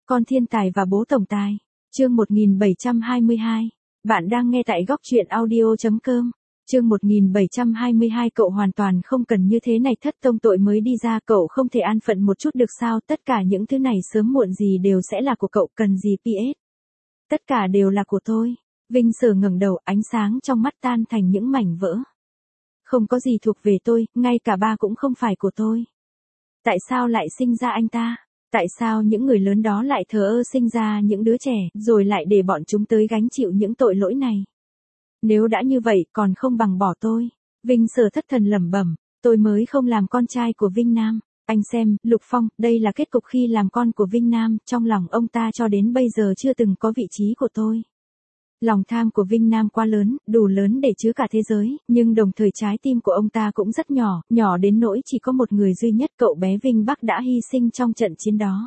Con thiên tài và bố tổng tài. Chương 1722. Bạn đang nghe tại góc truyện audio.com. Chương 1722. Cậu hoàn toàn không cần như thế này, thất tông tội mới đi ra, cậu không thể an phận một chút được sao? Tất cả những thứ này sớm muộn gì đều sẽ là của cậu, cần gì PS. Tất cả đều là của tôi. Vinh Sở ngẩng đầu, ánh sáng trong mắt tan thành những mảnh vỡ. Không có gì thuộc về tôi, ngay cả ba cũng không phải của tôi. Tại sao lại sinh ra anh ta? Tại sao những người lớn đó lại thờ ơ sinh ra những đứa trẻ, rồi lại để bọn chúng tới gánh chịu những tội lỗi này? Nếu đã như vậy, còn không bằng bỏ tôi. Vinh Sở thất thần lẩm bẩm, tôi mới không làm con trai của Vinh Nam. Anh xem, Lục Phong, đây là kết cục khi làm con của Vinh Nam, trong lòng ông ta cho đến bây giờ chưa từng có vị trí của tôi. Lòng tham của Vinh Nam quá lớn, đủ lớn để chứa cả thế giới, nhưng đồng thời trái tim của ông ta cũng rất nhỏ, nhỏ đến nỗi chỉ có một người duy nhất, cậu bé Vinh Bắc đã hy sinh trong trận chiến đó.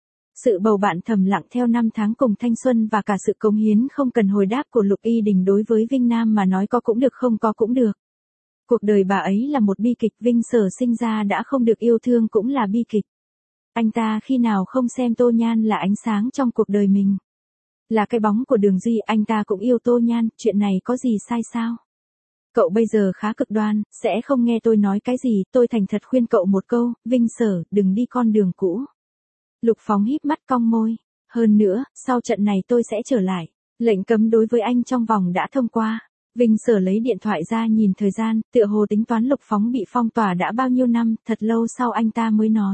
Sự bầu bạn thầm lặng theo năm tháng cùng thanh xuân và cả sự cống hiến không cần hồi đáp của Lục Y Đình đối với Vinh Nam mà nói có cũng được không có cũng được. Cuộc đời bà ấy là một bi kịch, Vinh Sở sinh ra đã không được yêu thương cũng là bi kịch. Anh ta khi nào không xem Tô Nhan là ánh sáng trong cuộc đời mình. Là cái bóng của Đường Duy, anh ta cũng yêu Tô Nhan, chuyện này có gì sai sao? Cậu bây giờ khá cực đoan, sẽ không nghe tôi nói cái gì, tôi thành thật khuyên cậu một câu, Vinh Sở, đừng đi con đường cũ. Lục Phóng híp mắt cong môi, hơn nữa, sau trận này tôi sẽ trở lại, lệnh cấm đối với anh trong vòng đã thông qua. Vinh Sở lấy điện thoại ra nhìn thời gian, tựa hồ tính toán Lục Phóng bị phong tỏa đã bao nhiêu năm, thật lâu sau anh ta mới nói.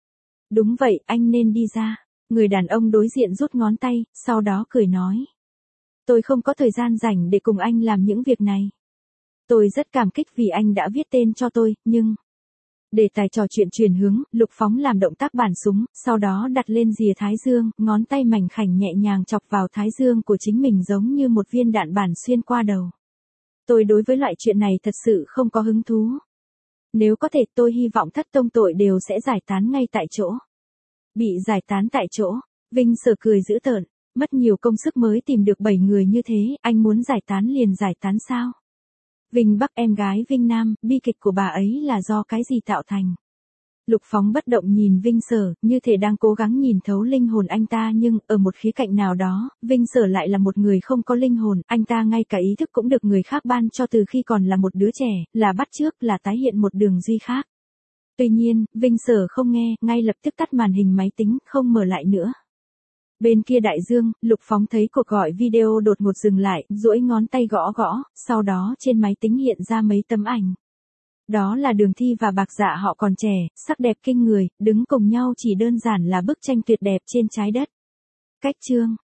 Đúng vậy, anh nên đi ra. Người đàn ông đối diện rút ngón tay, sau đó cười nói. Tôi không có thời gian rảnh để cùng anh làm những việc này. Tôi rất cảm kích vì anh đã viết tên cho tôi, nhưng... Để tài trò chuyện chuyển hướng, Lục Phóng làm động tác bản súng, sau đó đặt lên rìa thái dương, ngón tay mảnh khảnh nhẹ nhàng chọc vào thái dương của chính mình giống như một viên đạn bản xuyên qua đầu. Tôi đối với loại chuyện này thật sự không có hứng thú. Nếu có thể tôi hy vọng thất tông tội đều sẽ giải tán ngay tại chỗ. Bị giải tán tại chỗ, Vinh Sở cười dữ tợn, mất nhiều công sức mới tìm được 7 người như thế, anh muốn giải tán liền giải tán sao? Vinh Bắc em gái Vinh Nam, bi kịch của bà ấy là do cái gì tạo thành? Lục Phóng bất động nhìn Vinh Sở, như thể đang cố gắng nhìn thấu linh hồn anh ta, nhưng, ở một khía cạnh nào đó, Vinh Sở lại là một người không có linh hồn, anh ta ngay cả ý thức cũng được người khác ban cho từ khi còn là một đứa trẻ, là bắt chước, là tái hiện một Đường Duy khác. Tuy nhiên, Vinh Sở không nghe, ngay lập tức tắt màn hình máy tính, không mở lại nữa. Bên kia đại dương, Lục Phóng thấy cuộc gọi video đột ngột dừng lại, duỗi ngón tay gõ gõ, sau đó trên máy tính hiện ra mấy tấm ảnh. Đó là Đường Thi và Bạc Dạ, họ còn trẻ, sắc đẹp kinh người, đứng cùng nhau chỉ đơn giản là bức tranh tuyệt đẹp trên trái đất. Cách chương